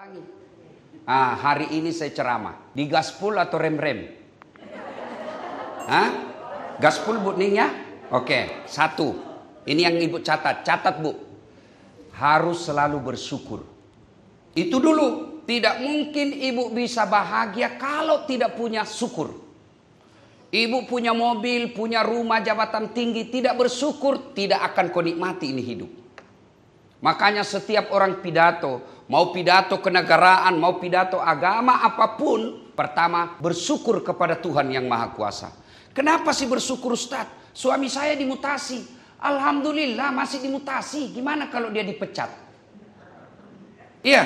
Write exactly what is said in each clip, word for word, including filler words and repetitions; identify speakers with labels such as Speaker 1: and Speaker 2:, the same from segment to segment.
Speaker 1: Ah, hari ini saya ceramah di gaspol atau rem-rem? Hah? Gaspol Bu Ning ya? Oke, satu. Ini yang Ibu catat, catat Bu. Harus selalu bersyukur. Itu dulu. Tidak mungkin Ibu bisa bahagia kalau tidak punya syukur. Ibu punya mobil, punya rumah, jabatan tinggi, tidak bersyukur, tidak akan kau nikmati ini hidup. Makanya setiap orang pidato, mau pidato kenegaraan, mau pidato agama apapun, pertama bersyukur kepada Tuhan yang Maha Kuasa. Kenapa sih bersyukur Ustaz? Suami saya dimutasi. Alhamdulillah masih dimutasi. Gimana kalau dia dipecat? Iya.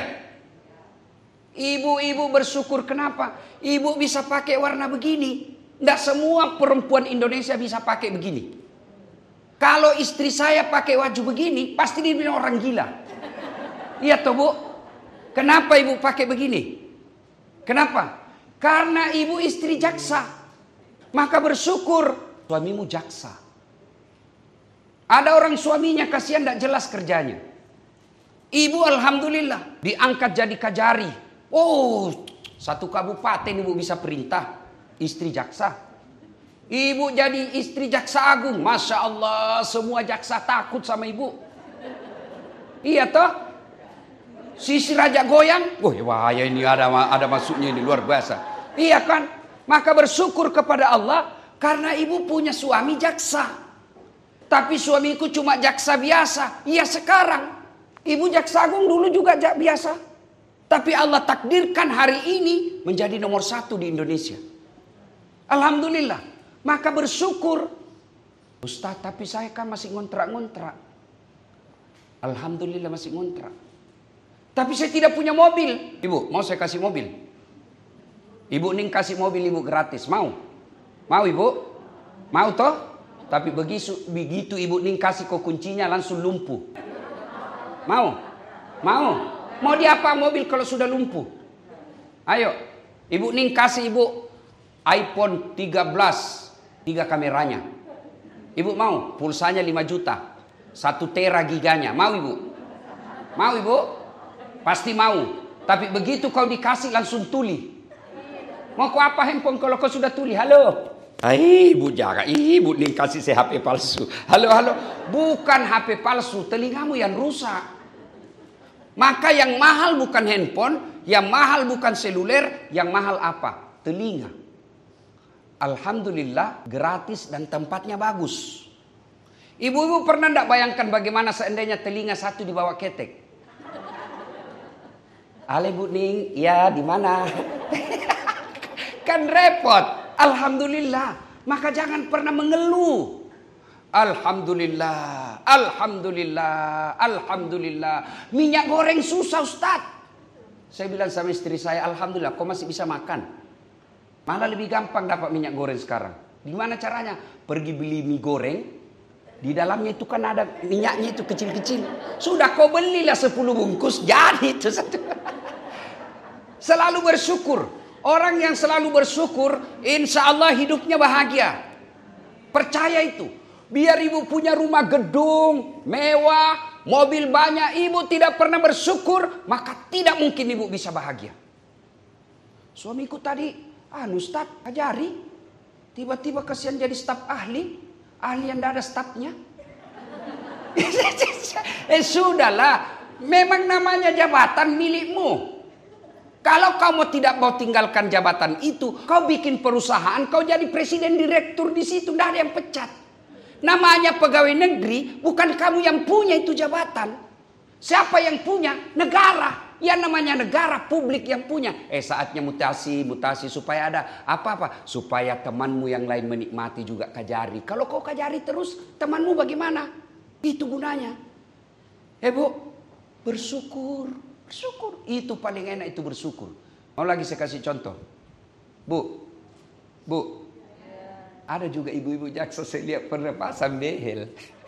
Speaker 1: Ibu-ibu bersyukur kenapa? Ibu bisa pakai warna begini. Tidak semua perempuan Indonesia bisa pakai begini. Kalau istri saya pakai baju begini, pasti dibilang orang gila. Iya toh Bu? Kenapa ibu pakai begini? Kenapa? Karena ibu istri jaksa. Maka bersyukur suamimu jaksa. Ada orang suaminya kasihan tidak jelas kerjanya. Ibu alhamdulillah diangkat jadi kajari. Oh, satu kabupaten ibu bisa perintah. Istri jaksa. Ibu jadi istri jaksa agung. Masya Allah, semua jaksa takut sama ibu. Iya toh? Sisi raja goyang. Oh wah ya ini ada ada masuknya ini luar biasa. Iya kan? Maka bersyukur kepada Allah karena ibu punya suami jaksa. Tapi suamiku cuma jaksa biasa. Iya sekarang. Ibu jaksa agung dulu juga biasa. Tapi Allah takdirkan hari ini menjadi nomor satu di Indonesia. Alhamdulillah. Maka bersyukur. Ustaz, tapi saya kan masih ngontrak-ngontrak. Alhamdulillah masih ngontrak. Tapi saya tidak punya mobil. Ibu, mau saya kasih mobil? Ibu Ning kasih mobil ibu gratis. Mau? Mau ibu? Mau toh? Tapi begitu, begitu Ibu Ning kasih kok kuncinya langsung lumpuh. Mau? Mau? Mau diapa mobil kalau sudah lumpuh? Ayo. Ibu Ning kasih ibu iPhone tiga belas. Tiga kameranya. Ibu mau? Pulsanya lima juta. Satu tera giganya. Mau ibu? Mau ibu? Pasti mau. Tapi begitu kau dikasih langsung tuli. Mau kau apa handphone kalau kau sudah tuli? Halo. Hai ibu jaga. Ibu Ning kasih saya H P palsu. Halo halo. Bukan H P palsu. Telingamu yang rusak. Maka yang mahal bukan handphone. Yang mahal bukan seluler. Yang mahal apa? Telinga. Alhamdulillah gratis dan tempatnya bagus. Ibu-ibu pernah tidak bayangkan bagaimana seandainya telinga satu dibawa ketek? Ale Bu Ning, ya di mana? Kan repot. Alhamdulillah. Maka jangan pernah mengeluh. Alhamdulillah, alhamdulillah, alhamdulillah. Minyak goreng susah Ustaz. Saya bilang sama istri saya, alhamdulillah, kau masih bisa makan. Malah lebih gampang dapat minyak goreng sekarang. Gimana caranya? Pergi beli mie goreng. Di dalamnya itu kan ada minyaknya itu kecil-kecil. Sudah kau belilah sepuluh bungkus. Jadi itu satu. Selalu bersyukur. Orang yang selalu bersyukur, insya Allah hidupnya bahagia. Percaya itu. Biar ibu punya rumah gedung, mewah, mobil banyak. Ibu tidak pernah bersyukur, maka tidak mungkin ibu bisa bahagia. Suamiku tadi, ah Ustaz, ajari. Tiba-tiba kasihan jadi staf ahli. Ahli yang tidak ada stafnya. Eh sudahlah. Memang namanya jabatan milikmu. Kalau kau mau tidak mau tinggalkan jabatan itu. Kau bikin perusahaan. Kau jadi presiden direktur di situ. Tidak ada yang pecat. Namanya pegawai negeri. Bukan kamu yang punya itu jabatan. Siapa yang punya? Negara. Yang namanya negara, publik yang punya. Eh saatnya mutasi, mutasi supaya ada apa-apa. Supaya temanmu yang lain menikmati juga kajari. Kalau kau kajari terus, temanmu bagaimana? Itu gunanya. Eh bu, bersyukur. Bersyukur. Itu paling enak itu bersyukur. Mau lagi saya kasih contoh. Bu, bu. Ada juga ibu-ibu jaksa saya lihat pernah pasang behel.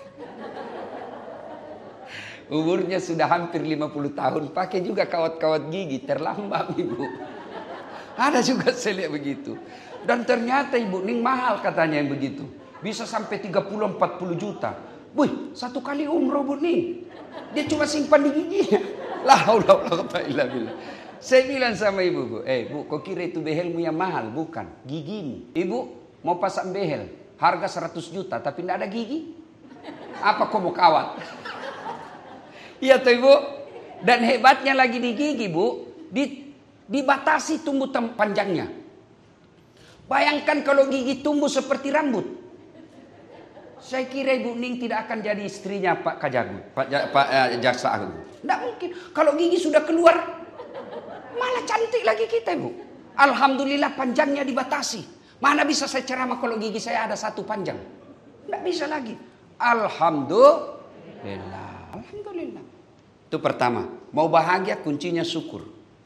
Speaker 1: Umurnya sudah hampir lima puluh tahun. Pakai juga kawat-kawat gigi. Terlambat ibu. Ada juga saya lihat begitu. Dan ternyata Ibu Ning mahal katanya yang begitu. Bisa sampai tiga puluh sampai empat puluh juta. Wih, satu kali umroh Bu Ning. Dia cuma simpan di giginya. La haula wala quwwata illa billah. Saya bilang sama ibu, bu, eh bu, kau kira itu behelmu yang mahal? Bukan, gigimu. Ibu mau pasang behel, harga seratus juta tapi tidak ada gigi. Apa kau mau kawat? Iya tuh ibu. Dan hebatnya lagi di gigi bu, di, dibatasi tumbuh panjangnya. Bayangkan kalau gigi tumbuh seperti rambut. Saya kira Ibu Ning tidak akan jadi istrinya Pak Kajagu, Pak, Pak eh, Jaksa Agung. Tidak mungkin. Kalau gigi sudah keluar, malah cantik lagi kita Ibu. Alhamdulillah panjangnya dibatasi. Mana bisa saya ceramah kalau gigi saya ada satu panjang? Tidak bisa lagi. Alhamdulillah. Alhamdulillah. Itu pertama. Mau bahagia kuncinya syukur.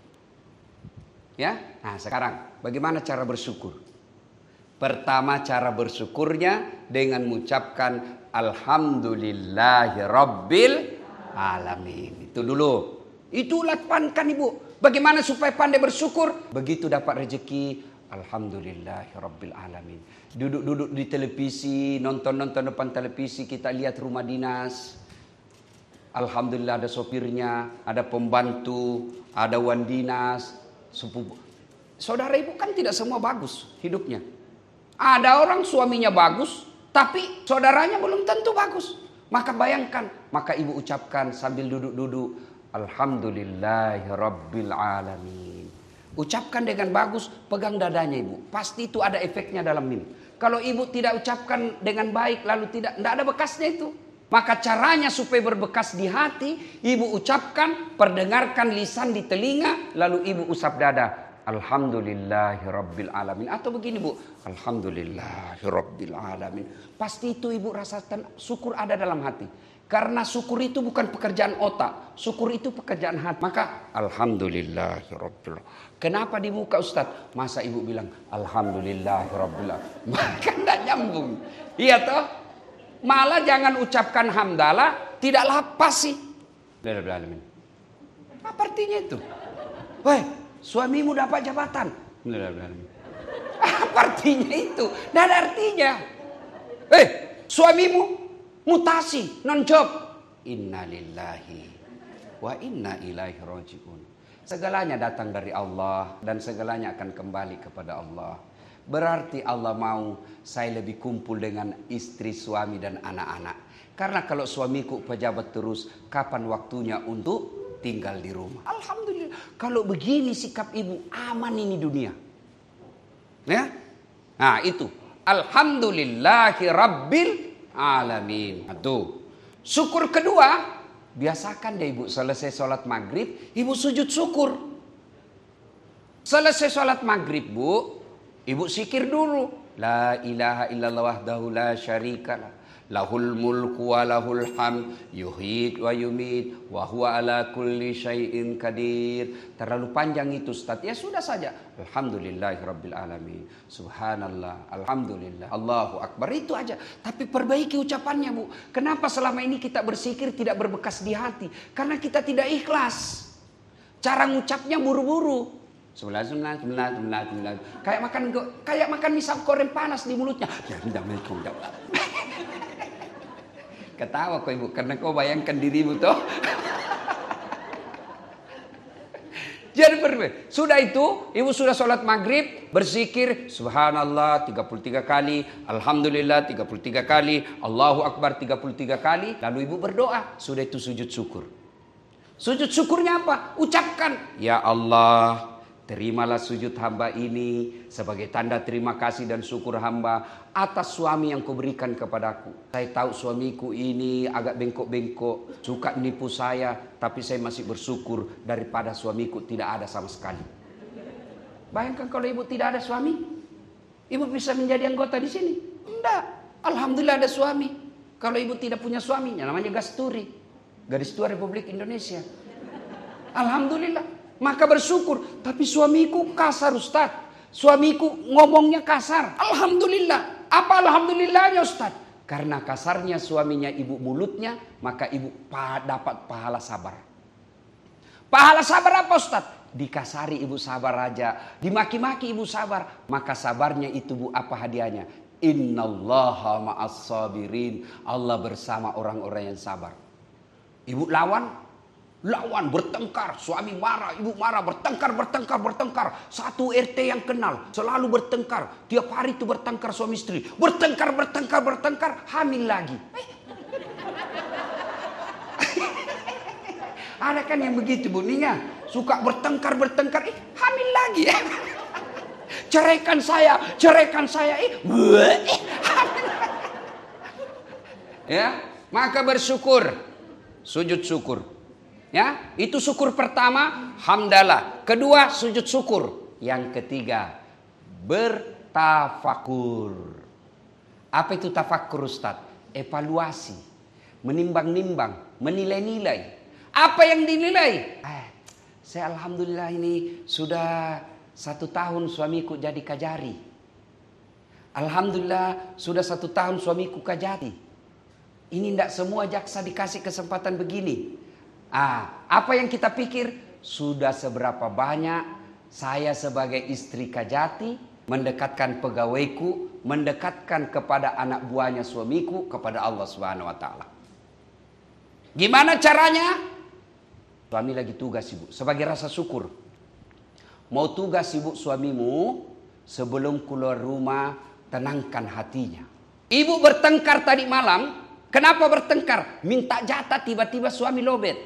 Speaker 1: Ya. Nah sekarang bagaimana cara bersyukur? Pertama cara bersyukurnya dengan mengucapkan Alhamdulillahi Rabbil Alamin. Itu dulu. Itu lapankan Ibu. Bagaimana supaya pandai bersyukur? Begitu dapat rezeki, Alhamdulillahi Rabbil Alamin. Duduk-duduk di televisi, nonton-nonton depan televisi, kita lihat rumah dinas. Alhamdulillah ada sopirnya, ada pembantu, ada wan dinas, sepupu. Saudara Ibu kan tidak semua bagus hidupnya. Ada orang suaminya bagus, tapi saudaranya belum tentu bagus. Maka bayangkan, maka ibu ucapkan sambil duduk-duduk, Alhamdulillahi Rabbil Alamin. Ucapkan dengan bagus, pegang dadanya ibu. Pasti itu ada efeknya dalam mim. Kalau ibu tidak ucapkan dengan baik, lalu tidak, tidak ada bekasnya itu. Maka caranya supaya berbekas di hati, ibu ucapkan, perdengarkan lisan di telinga, lalu ibu usap dada. Alhamdulillahi Rabbil Alamin. Atau begini bu, Alhamdulillahi Rabbil Alamin. Pasti itu ibu rasakan syukur ada dalam hati. Karena syukur itu bukan pekerjaan otak. Syukur itu pekerjaan hati. Maka Alhamdulillahi Rabbil Alamin. Kenapa di muka Ustaz? Masa ibu bilang Alhamdulillahi Rabbil Alamin. Maka tidak nyambung. Iya toh? Malah jangan ucapkan hamdalah. Tidaklah pasti. Rabbil Alamin. Apa artinya itu? Woi, suamimu dapat jabatan. Apa artinya itu? Tidak ada artinya. Eh, suamimu mutasi, non job. Innalillahi wa inna ilaihi rajiun. Segalanya datang dari Allah dan segalanya akan kembali kepada Allah. Berarti Allah mau saya lebih kumpul dengan istri, suami dan anak-anak. Karena kalau suamiku pejabat terus, kapan waktunya untuk tinggal di rumah? Alhamdulillah. Kalau begini sikap ibu, aman ini dunia. Ya? Nah itu. Alhamdulillahi Rabbil Alamin. Itu. Syukur kedua, biasakan deh ibu selesai sholat maghrib, ibu sujud syukur. Selesai sholat maghrib bu, ibu zikir dulu. La ilaha illallah wahdahu la syarikalah. Lahul mulku wa lahul hamd yuhid wa yumit wa huwa ala kulli syai'in qadir. Terlalu panjang itu Ustaz. Ya sudah saja. Alhamdulillahirabbil alamin. Subhanallah, alhamdulillah, Allahu akbar. Itu aja. Tapi perbaiki ucapannya, Bu. Kenapa selama ini kita berzikir tidak berbekas di hati? Karena kita tidak ikhlas. Cara ngucapnya buru-buru. Sebelah sebelah sebelah sebelah sebelah. Kayak makan kayak makan misal goreng panas di mulutnya. Ya tidak mau jawab. Ketawa kau ibu karena kau bayangkan dirimu toh. Jadi berbeda. Sudah itu ibu sudah sholat maghrib, berzikir subhanallah tiga puluh tiga kali, alhamdulillah tiga puluh tiga kali, Allahu akbar tiga puluh tiga kali, lalu ibu berdoa. Sudah itu sujud syukur. Sujud syukurnya apa? Ucapkan, ya Allah, terimalah sujud hamba ini sebagai tanda terima kasih dan syukur hamba atas suami yang kau berikan kepadaku. Saya tahu suamiku ini agak bengkok-bengkok, suka nipu saya, tapi saya masih bersyukur daripada suamiku tidak ada sama sekali. Bayangkan kalau ibu tidak ada suami, ibu bisa menjadi anggota di sini? Tidak. Alhamdulillah ada suami. Kalau ibu tidak punya suaminya, namanya Gasturi, Gadis Tua Republik Indonesia. Alhamdulillah. Maka bersyukur. Tapi suamiku kasar Ustaz. Suamiku ngomongnya kasar. Alhamdulillah. Apa alhamdulillahnya Ustaz? Karena kasarnya suaminya ibu mulutnya, maka ibu dapat pahala sabar. Pahala sabar apa Ustaz? Dikasari ibu sabar aja. Dimaki-maki ibu sabar. Maka sabarnya itu bu apa hadiahnya? Innallaha ma'as sabirin. Allah bersama orang-orang yang sabar. Ibu lawan, Lawan, bertengkar, suami marah, ibu marah, bertengkar, bertengkar, bertengkar. Satu R T yang kenal, selalu bertengkar. Tiap hari itu bertengkar suami istri. Bertengkar, bertengkar, bertengkar, hamil lagi. Ada kan yang begitu, Bu Nia? Suka bertengkar, bertengkar, eh, hamil lagi. Ceraikan saya, ceraikan saya, eh, eh hamil. Ya, maka bersyukur, sujud syukur. Ya, itu syukur pertama, hamdalah. Kedua, sujud syukur. Yang ketiga, bertafakur. Apa itu tafakur, Ustaz? Evaluasi, menimbang-nimbang, menilai-nilai. Apa yang dinilai? Eh, saya alhamdulillah ini sudah satu tahun suamiku jadi kajari. Alhamdulillah sudah satu tahun suamiku kajari. Ini tidak semua jaksa dikasih kesempatan begini. Ah, apa yang kita pikir? Sudah seberapa banyak saya sebagai istri kajati mendekatkan pegawaiku, mendekatkan kepada anak buahnya suamiku, kepada Allah Subhanahu wa taala. Gimana caranya? Suami lagi tugas, Ibu, sebagai rasa syukur. Mau tugas, Ibu, suamimu sebelum keluar rumah tenangkan hatinya. Ibu bertengkar tadi malam, kenapa bertengkar? Minta jatah, tiba-tiba suami lobet.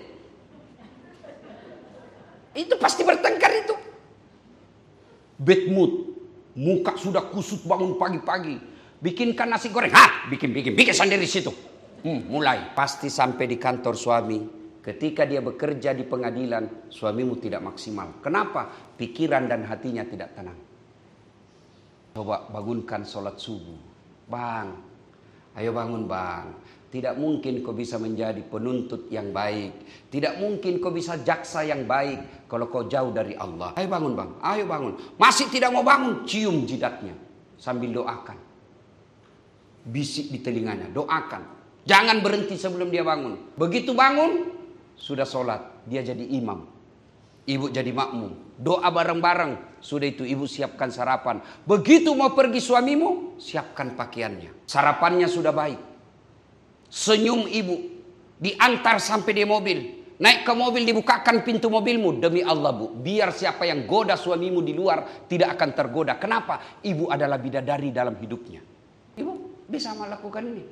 Speaker 1: Itu pasti bertengkar itu. Bad mood. Muka sudah kusut bangun pagi-pagi. Bikinkan nasi goreng. Hah? Bikin, bikin, bikin sendiri situ. Hmm, mulai. Pasti sampai di kantor suami. Ketika dia bekerja di pengadilan, suamimu tidak maksimal. Kenapa? Pikiran dan hatinya tidak tenang. Coba bangunkan sholat subuh. Bang, ayo bangun bang. Tidak mungkin kau bisa menjadi penuntut yang baik. Tidak mungkin kau bisa jaksa yang baik kalau kau jauh dari Allah. Ayo bangun bang, ayo bangun. Masih tidak mau bangun, cium jidatnya sambil doakan. Bisik di telinganya, doakan. Jangan berhenti sebelum dia bangun. Begitu bangun, sudah sholat, dia jadi imam. Ibu jadi makmum. Doa bareng-bareng. Sudah itu ibu siapkan sarapan. Begitu mau pergi suamimu, siapkan pakaiannya. Sarapannya sudah baik. Senyum ibu, diantar sampai di mobil. Naik ke mobil, dibukakan pintu mobilmu. Demi Allah bu, biar siapa yang goda suamimu di luar tidak akan tergoda. Kenapa? Ibu adalah bidadari dalam hidupnya. Ibu bisa melakukan ini.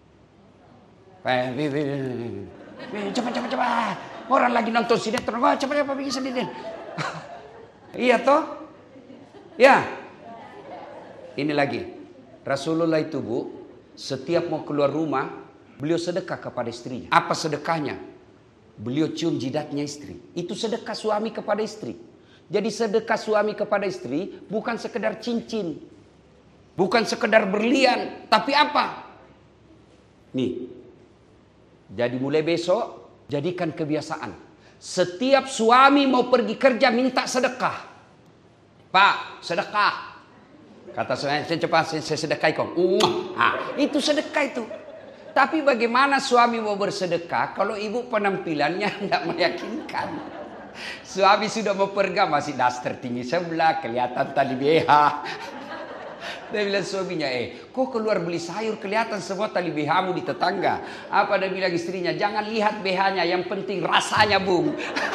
Speaker 1: Cepat, cepat, cepat. Orang lagi nonton sinetron, wah cepat, cepat bikin sendiri. Iya toh? Ya. Ini lagi. Rasulullah itu bu, setiap mau keluar rumah, beliau sedekah kepada istrinya. Apa sedekahnya? Beliau cium jidatnya istri. Itu sedekah suami kepada istri. Jadi sedekah suami kepada istri bukan sekedar cincin. Bukan sekedar berlian. Tapi apa? Nih. Jadi mulai besok, jadikan kebiasaan. Setiap suami mau pergi kerja minta sedekah. Pak, sedekah. Kata saya, cepat saya sedekah kau. Nah, itu sedekah itu. Tapi bagaimana suami mau bersedekah kalau ibu penampilannya tidak meyakinkan? Suami sudah mau pergi masih daster tinggi sebelah, kelihatan tali B H. Dia bilang suaminya, eh kok keluar beli sayur kelihatan semua tali B H-mu di tetangga. Apa dia bilang istrinya, jangan lihat B H-nya, yang penting rasanya bung.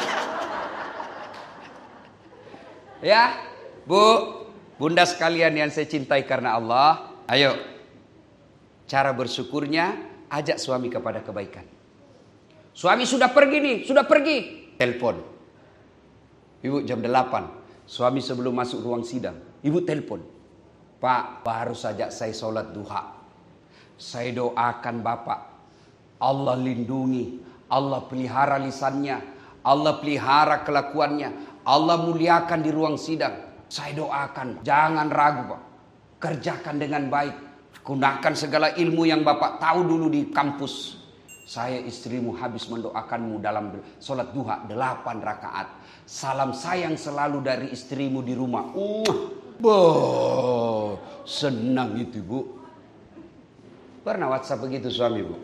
Speaker 1: Ya, bu, bunda sekalian yang saya cintai karena Allah, ayo cara bersyukurnya ajak suami kepada kebaikan. Suami sudah pergi nih, sudah pergi. Telepon. Ibu jam delapan. Suami sebelum masuk ruang sidang. Ibu telepon. Pak, baru saja saya sholat duha. Saya doakan Bapak. Allah lindungi. Allah pelihara lisannya. Allah pelihara kelakuannya. Allah muliakan di ruang sidang. Saya doakan. Jangan ragu Pak. Kerjakan dengan baik. Gunakan segala ilmu yang Bapak tahu dulu di kampus. Saya istrimu habis mendoakanmu dalam sholat duha delapan rakaat. Salam sayang selalu dari istrimu di rumah. Uh, boh, senang itu bu. Pernah WhatsApp begitu suami bu?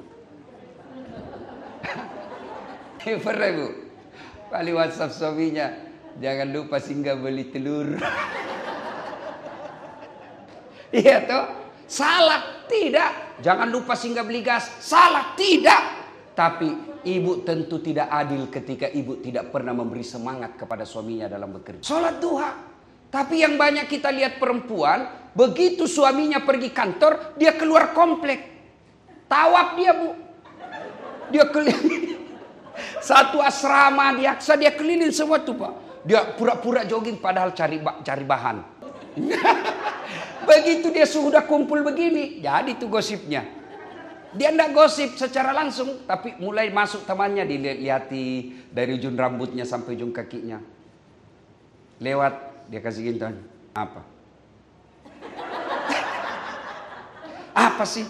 Speaker 1: Pernah bu? Kali WhatsApp suaminya, jangan lupa singgah beli telur. Iya toh? Salah, tidak. Jangan lupa singgah beli gas. Salah, tidak. Tapi ibu tentu tidak adil ketika ibu tidak pernah memberi semangat kepada suaminya dalam bekerja. Sholat duha. Tapi yang banyak kita lihat perempuan, begitu suaminya pergi kantor, dia keluar komplek. Tawaf dia, Bu. Dia keliling. Satu asrama di Aqsa, dia keliling semua tuh, Pak. Dia pura-pura jogging padahal cari cari bahan. Begitu dia sudah kumpul begini, jadi itu gosipnya. Dia enggak gosip secara langsung, tapi mulai masuk temannya, dilihat-lihati dari ujung rambutnya sampai ujung kakinya. Lewat, dia kasih gintan. Apa? Apa sih?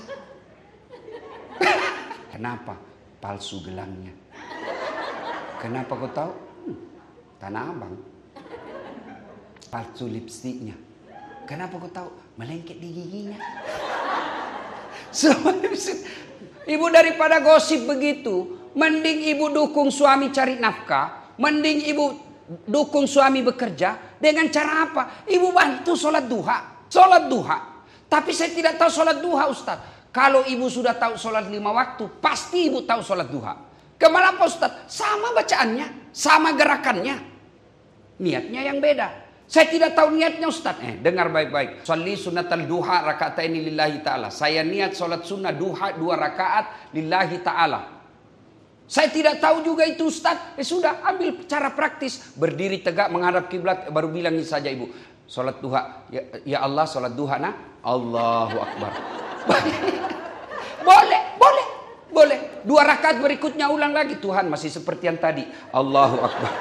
Speaker 1: Kenapa? Palsu gelangnya. Kenapa kau tahu? Hmm, Tanah Abang. Palsu lipstiknya. Kenapa kau tahu? Melengket di giginya. Semua ibu daripada gosip begitu, mending ibu dukung suami cari nafkah, mending ibu dukung suami bekerja dengan cara apa? Ibu bantu sholat duha, sholat duha. Tapi saya tidak tahu sholat duha, Ustaz. Kalau ibu sudah tahu sholat lima waktu, pasti ibu tahu sholat duha. Kenapa, Ustaz? Sama bacaannya, sama gerakannya, niatnya yang beda. Saya tidak tahu niatnya, Ustaz. Eh, dengar baik-baik. Sholli sunnatal duha raka'ataini lillahi ta'ala. Saya niat sholat sunnah duha dua rakaat lillahi ta'ala. Saya tidak tahu juga itu, Ustaz. Eh sudah, ambil cara praktis. Berdiri tegak menghadap kiblat, baru bilang ini saja ibu. Sholat duha. Ya, ya Allah, sholat duha nah. Allahu Akbar. Boleh, boleh, boleh. Dua rakaat berikutnya ulang lagi. Tuhan masih seperti yang tadi. Allahu Akbar.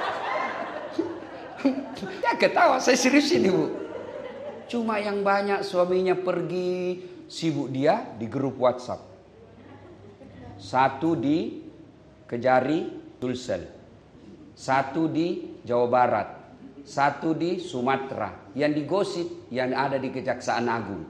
Speaker 1: Ya ketawa, saya serius ini, Bu. Cuma yang banyak suaminya pergi, sibuk dia di grup WhatsApp. Satu di Kejari, Sulsel. Satu di Jawa Barat. Satu di Sumatera. Yang digosip yang ada di Kejaksaan Agung.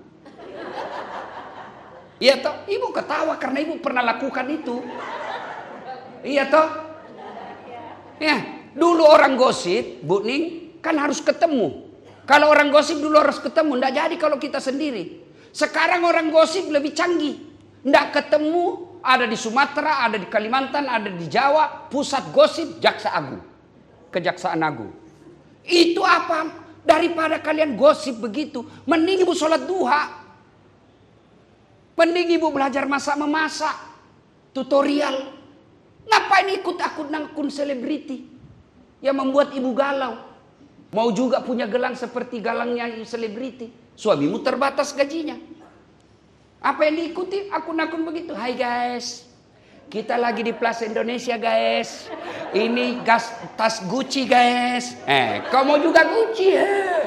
Speaker 1: Iya toh, ibu ketawa karena ibu pernah lakukan itu. Iya toh? Ya. Dulu orang gosip, Bu Ning, kan harus ketemu. Kalau orang gosip dulu harus ketemu. Nggak jadi kalau kita sendiri. Sekarang orang gosip lebih canggih. Nggak ketemu, ada di Sumatera, ada di Kalimantan, ada di Jawa. Pusat gosip, Jaksa Agung. Kejaksaan Agung. Itu apa? Daripada kalian gosip begitu, mending ibu sholat duha. Mending ibu belajar masak-memasak. Tutorial. Ngapain ikut akun-akun selebriti? Yang membuat ibu galau. Mau juga punya gelang seperti galangnya selebriti. Suamimu terbatas gajinya. Apa yang diikuti? Akun-akun begitu. Hai guys, kita lagi di Plaza Indonesia guys. Ini gas tas Gucci guys. Eh, kau mau juga Gucci ya?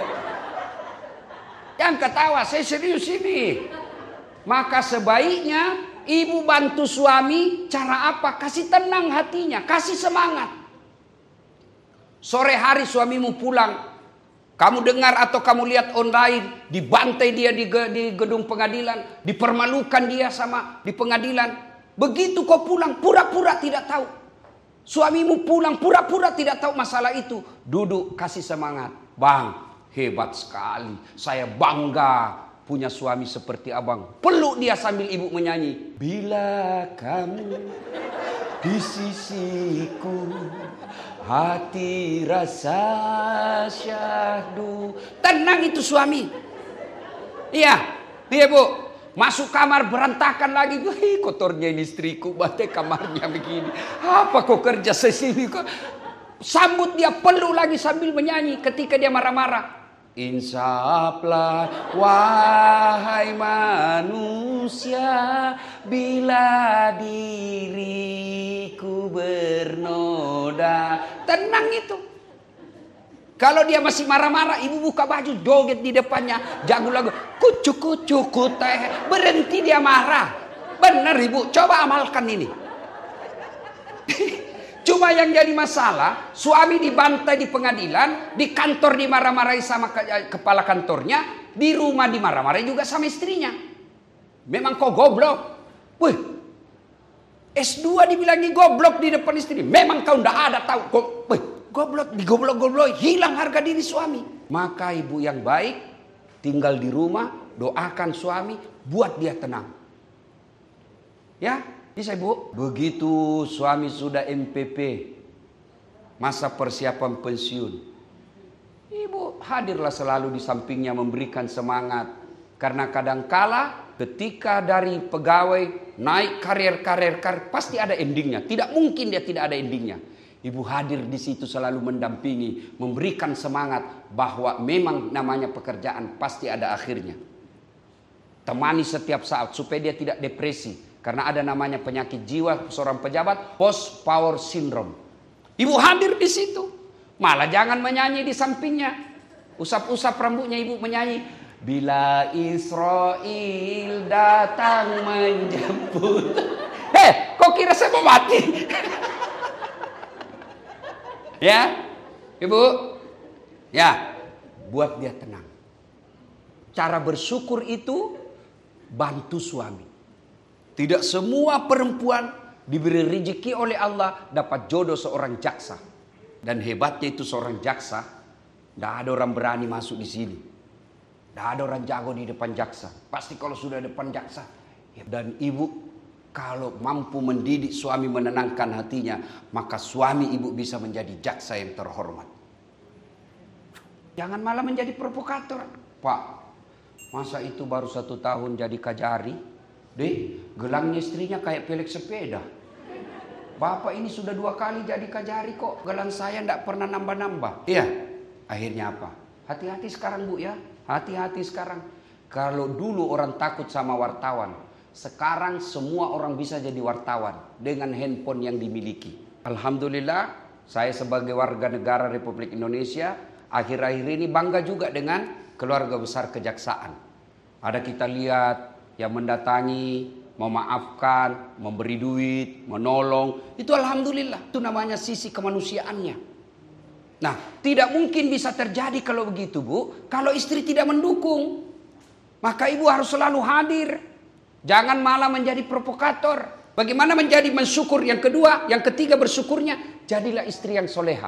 Speaker 1: Yang ketawa, saya serius ini. Maka sebaiknya ibu bantu suami. Cara apa? Kasih tenang hatinya, kasih semangat. Sore hari suamimu pulang, kamu dengar atau kamu lihat online, dibantai dia di, di gedung pengadilan, dipermalukan dia sama di pengadilan. Begitu kau pulang, pura-pura tidak tahu. Suamimu pulang, pura-pura tidak tahu masalah itu. Duduk, kasih semangat. Bang, hebat sekali. Saya bangga punya suami seperti abang. Peluk dia sambil ibu menyanyi. Bila kamu di sisiku, hati rasa syahdu. Tenang itu suami. Iya, iya Bu. Masuk kamar berantakan lagi. Hei, kotornya ini istriku, batai kamarnya begini. Apa kau kerja sesini kok? Sambut dia, peluk lagi sambil menyanyi ketika dia marah-marah. Insaflah wahai manusia, bila diriku bernoda. Tenang itu. Kalau dia masih marah-marah, ibu buka baju, joget di depannya, jago lagu kucuk kucuk kuteh. Berhenti dia marah. Benar ibu, coba amalkan ini. Cuma yang jadi masalah, suami dibantai di pengadilan, di kantor dimarah-marahi sama ke, kepala kantornya, di rumah dimarah-marahi juga sama istrinya. Memang kau goblok. Wih, S dua dibilangi goblok di depan istri. Memang kau ndak ada tahu. Go, wih, goblok, digoblok-goblok, hilang harga diri suami. Maka ibu yang baik, tinggal di rumah, doakan suami, buat dia tenang. Ya, Bisa ibu? Begitu suami sudah M P P, masa persiapan pensiun, ibu hadirlah selalu di sampingnya memberikan semangat. Karena kadangkala ketika dari pegawai naik karir-karir, karir, pasti ada endingnya. Tidak mungkin dia tidak ada endingnya. Ibu hadir di situ selalu mendampingi, memberikan semangat bahwa memang namanya pekerjaan pasti ada akhirnya. Temani setiap saat supaya dia tidak depresi. Karena ada namanya penyakit jiwa seorang pejabat, post power syndrome. Ibu hadir di situ. Malah jangan menyanyi di sampingnya. Usap-usap rambutnya ibu menyanyi. Bila Israel datang menjemput. Hei, kok kira saya mau mati? Ya, ibu. Ya, buat dia tenang. Cara bersyukur itu bantu suami. Tidak semua perempuan diberi rezeki oleh Allah dapat jodoh seorang jaksa. Dan hebatnya itu seorang jaksa, tidak ada orang berani masuk di sini. Tidak ada orang jago di depan jaksa. Pasti kalau sudah depan jaksa. Dan ibu kalau mampu mendidik suami menenangkan hatinya, maka suami ibu bisa menjadi jaksa yang terhormat. Jangan malah menjadi provokator. Pak, masa itu baru satu tahun jadi kajari? Deh, gelangnya istrinya kayak pelek sepeda. Bapak ini sudah dua kali jadi kajari kok. Gelang saya tidak pernah nambah-nambah. Iya, akhirnya apa? Hati-hati sekarang bu ya. Hati-hati sekarang. Kalau dulu orang takut sama wartawan, sekarang semua orang bisa jadi wartawan dengan handphone yang dimiliki. Alhamdulillah, saya sebagai warga negara Republik Indonesia akhir-akhir ini bangga juga dengan keluarga besar kejaksaan. Ada kita lihat yang mendatangi, memaafkan, memberi duit, menolong. Itu alhamdulillah. Itu namanya sisi kemanusiaannya. Nah, tidak mungkin bisa terjadi kalau begitu, Bu. Kalau istri tidak mendukung, maka ibu harus selalu hadir. Jangan malah menjadi provokator. Bagaimana menjadi mensyukur? Yang kedua, yang ketiga bersyukurnya, jadilah istri yang soleha.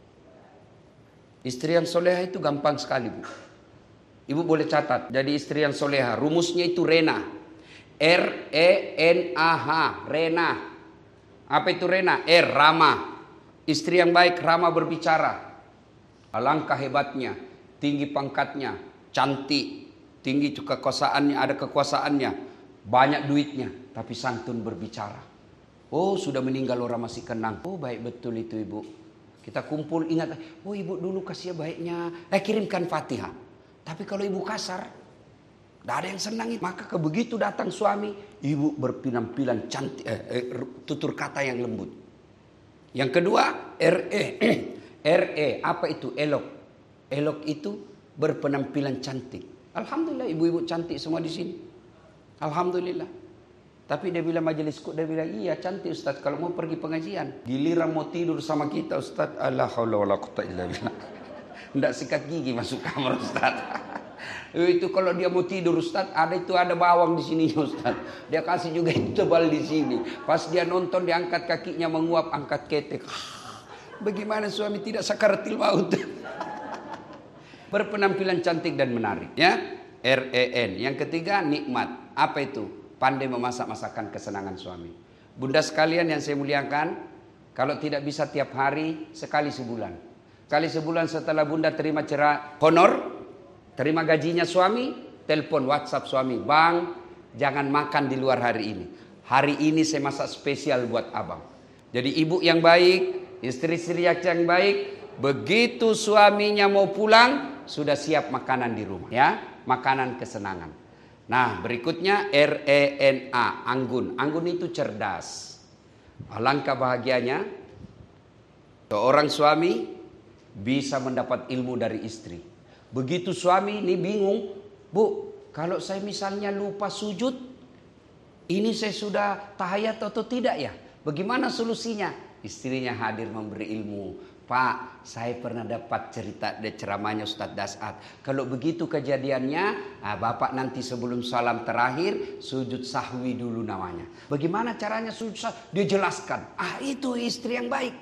Speaker 1: Istri yang soleha itu gampang sekali, Bu. Ibu boleh catat, jadi istri yang soleha. Rumusnya itu Rena. R E N A H. Rena. Apa itu Rena? R, ramah. Istri yang baik, ramah berbicara. Alangkah hebatnya, tinggi pangkatnya, cantik, tinggi kekuasaannya, ada kekuasaannya, banyak duitnya, tapi santun berbicara. Oh, sudah meninggal orang masih kenang. Oh, baik betul itu ibu. Kita kumpul ingat, oh ibu dulu kasih baiknya, eh kirimkan Fatihah. Tapi kalau ibu kasar, tidak ada yang senang. Maka kebegitu datang suami, ibu berpinampilan cantik, eh, eh, tutur kata yang lembut. Yang kedua, R E. R E, apa itu? Elok. Elok itu berpenampilan cantik. Alhamdulillah ibu-ibu cantik semua di sini. Alhamdulillah. Tapi dia bilang majelisku, dia bilang iya cantik Ustaz kalau mau pergi pengajian. Giliran mau tidur sama kita Ustaz, la haula wala quwwata illa billah. Tidak sikat gigi masuk kamar Ustaz. Itu kalau dia mau tidur Ustaz, ada itu ada bawang di sini Ustaz. Dia kasih juga itu tebal di sini. Pas dia nonton dia angkat kakinya menguap, angkat ketek. Bagaimana suami tidak sakaratil maut? Berpenampilan cantik dan menarik, ya. R E N. Yang ketiga nikmat. Apa itu? Pandai memasak masakan kesenangan suami. Bunda sekalian yang saya muliakan, kalau tidak bisa tiap hari, sekali sebulan. Sekali sebulan setelah bunda terima cerah honor, terima gajinya suami, telepon WhatsApp suami, bang, jangan makan di luar hari ini. Hari ini saya masak spesial buat abang. Jadi ibu yang baik, istri-istri yang baik, begitu suaminya mau pulang, sudah siap makanan di rumah, ya, makanan kesenangan. Nah, berikutnya R E N A, anggun. Anggun itu cerdas. Alangkah bahagianya seorang suami bisa mendapat ilmu dari istri. Begitu suami ini bingung, Bu, kalau saya misalnya lupa sujud, ini saya sudah tahiyat atau tidak ya? Bagaimana solusinya? Istrinya hadir memberi ilmu. Pak, saya pernah dapat cerita dari ceramahnya Ustadz Dasat. Kalau begitu kejadiannya, nah Bapak nanti sebelum salam terakhir, sujud sahwi dulu namanya. Bagaimana caranya sujud sahwi? Dia jelaskan. Ah, itu istri yang baik.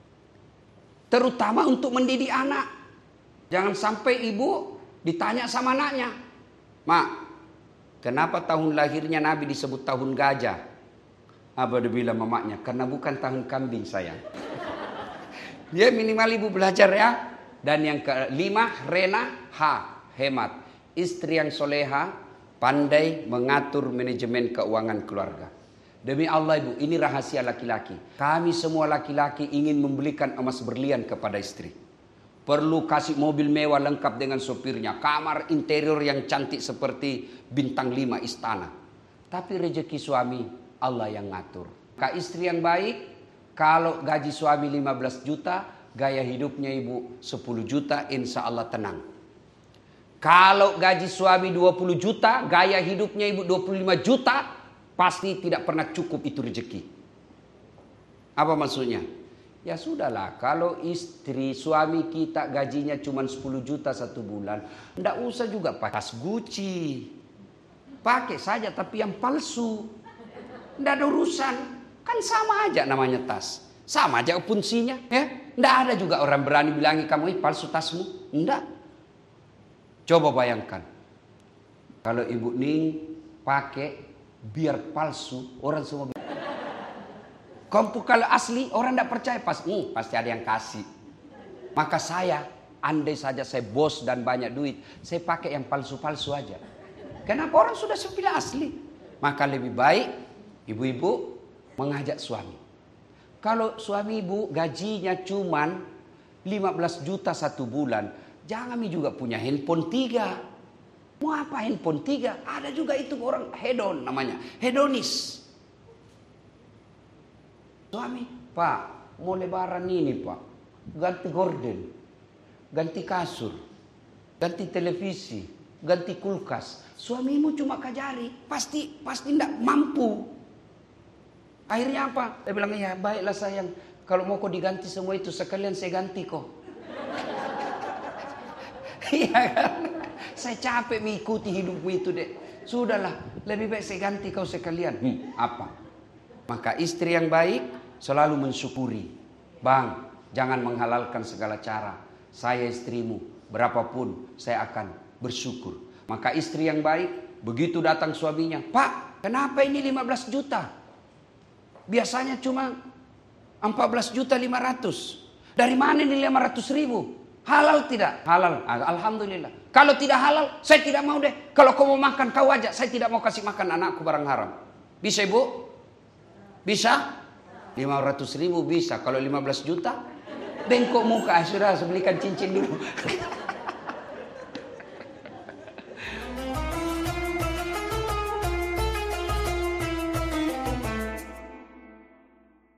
Speaker 1: Terutama untuk mendidik anak. Jangan sampai ibu ditanya sama anaknya, Mak, kenapa tahun lahirnya Nabi disebut tahun gajah? Abah udah bilang mamanya, karena bukan tahun kambing sayang. Ya minimal ibu belajar ya. Dan yang kelima, Rena, H, hemat. Istri yang soleha, pandai mengatur manajemen keuangan keluarga. Demi Allah ibu, ini rahasia laki-laki. Kami semua laki-laki ingin membelikan emas berlian kepada istri. Perlu kasih mobil mewah lengkap dengan sopirnya. Kamar interior yang cantik seperti bintang lima istana. Tapi rezeki suami Allah yang ngatur. Kak istri yang baik, kalau gaji suami lima belas juta, gaya hidupnya ibu sepuluh juta, insya Allah tenang. Kalau gaji suami dua puluh juta, gaya hidupnya ibu dua puluh lima juta, pasti tidak pernah cukup itu rezeki. Apa maksudnya? Ya sudahlah, kalau istri suami kita gajinya cuma sepuluh juta satu bulan, ndak usah juga pakai tas Gucci. Pakai saja tapi yang palsu. Ndak ada urusan. Kan sama aja namanya tas. Sama aja fungsinya, ya. Ndak ada juga orang berani bilangi kamu, "Ih, palsu tasmu." Ndak. Coba bayangkan. Kalau Ibu Ning pakai biar palsu, orang semua kamu kalau asli orang tidak percaya, pas, hmm, pasti ada yang kasih. Maka saya, andai saja saya bos dan banyak duit, saya pakai yang palsu-palsu aja. Kenapa orang sudah sepilih asli? Maka lebih baik ibu-ibu mengajak suami. Kalau suami ibu gajinya cuman lima belas juta satu bulan, jangan juga punya handphone tiga. Mau apa handphone tiga? Ada juga itu orang hedon namanya, hedonis. Suami, Pak, mau lebaran ini Pak, ganti gorden, ganti kasur, ganti televisi, ganti kulkas. Suamimu cuma kajari, pasti pasti tidak mampu. Akhirnya apa? Dia bilang, ya baiklah sayang, kalau mau kau diganti semua itu sekalian saya ganti kok. Iya kan? Saya capek mengikuti hidupmu itu dek. Sudahlah, lebih baik saya ganti kau sekalian. Hmm, apa? Maka istri yang baik selalu mensyukuri. Bang, jangan menghalalkan segala cara. Saya istrimu, berapapun saya akan bersyukur. Maka istri yang baik, begitu datang suaminya, Pak, kenapa ini lima belas juta? Biasanya cuma empat belas juta lima ratus. Dari mana ini lima ratus ribu? Halal tidak? Halal. Alhamdulillah. Kalau tidak halal, saya tidak mau deh. Kalau kau mau makan, kau aja. Saya tidak mau kasih makan anakku barang haram. Bisa ibu? Bisa? lima ratus ribu bisa. Kalau lima belas juta, bengkok muka. Sudah, belikan cincin dulu.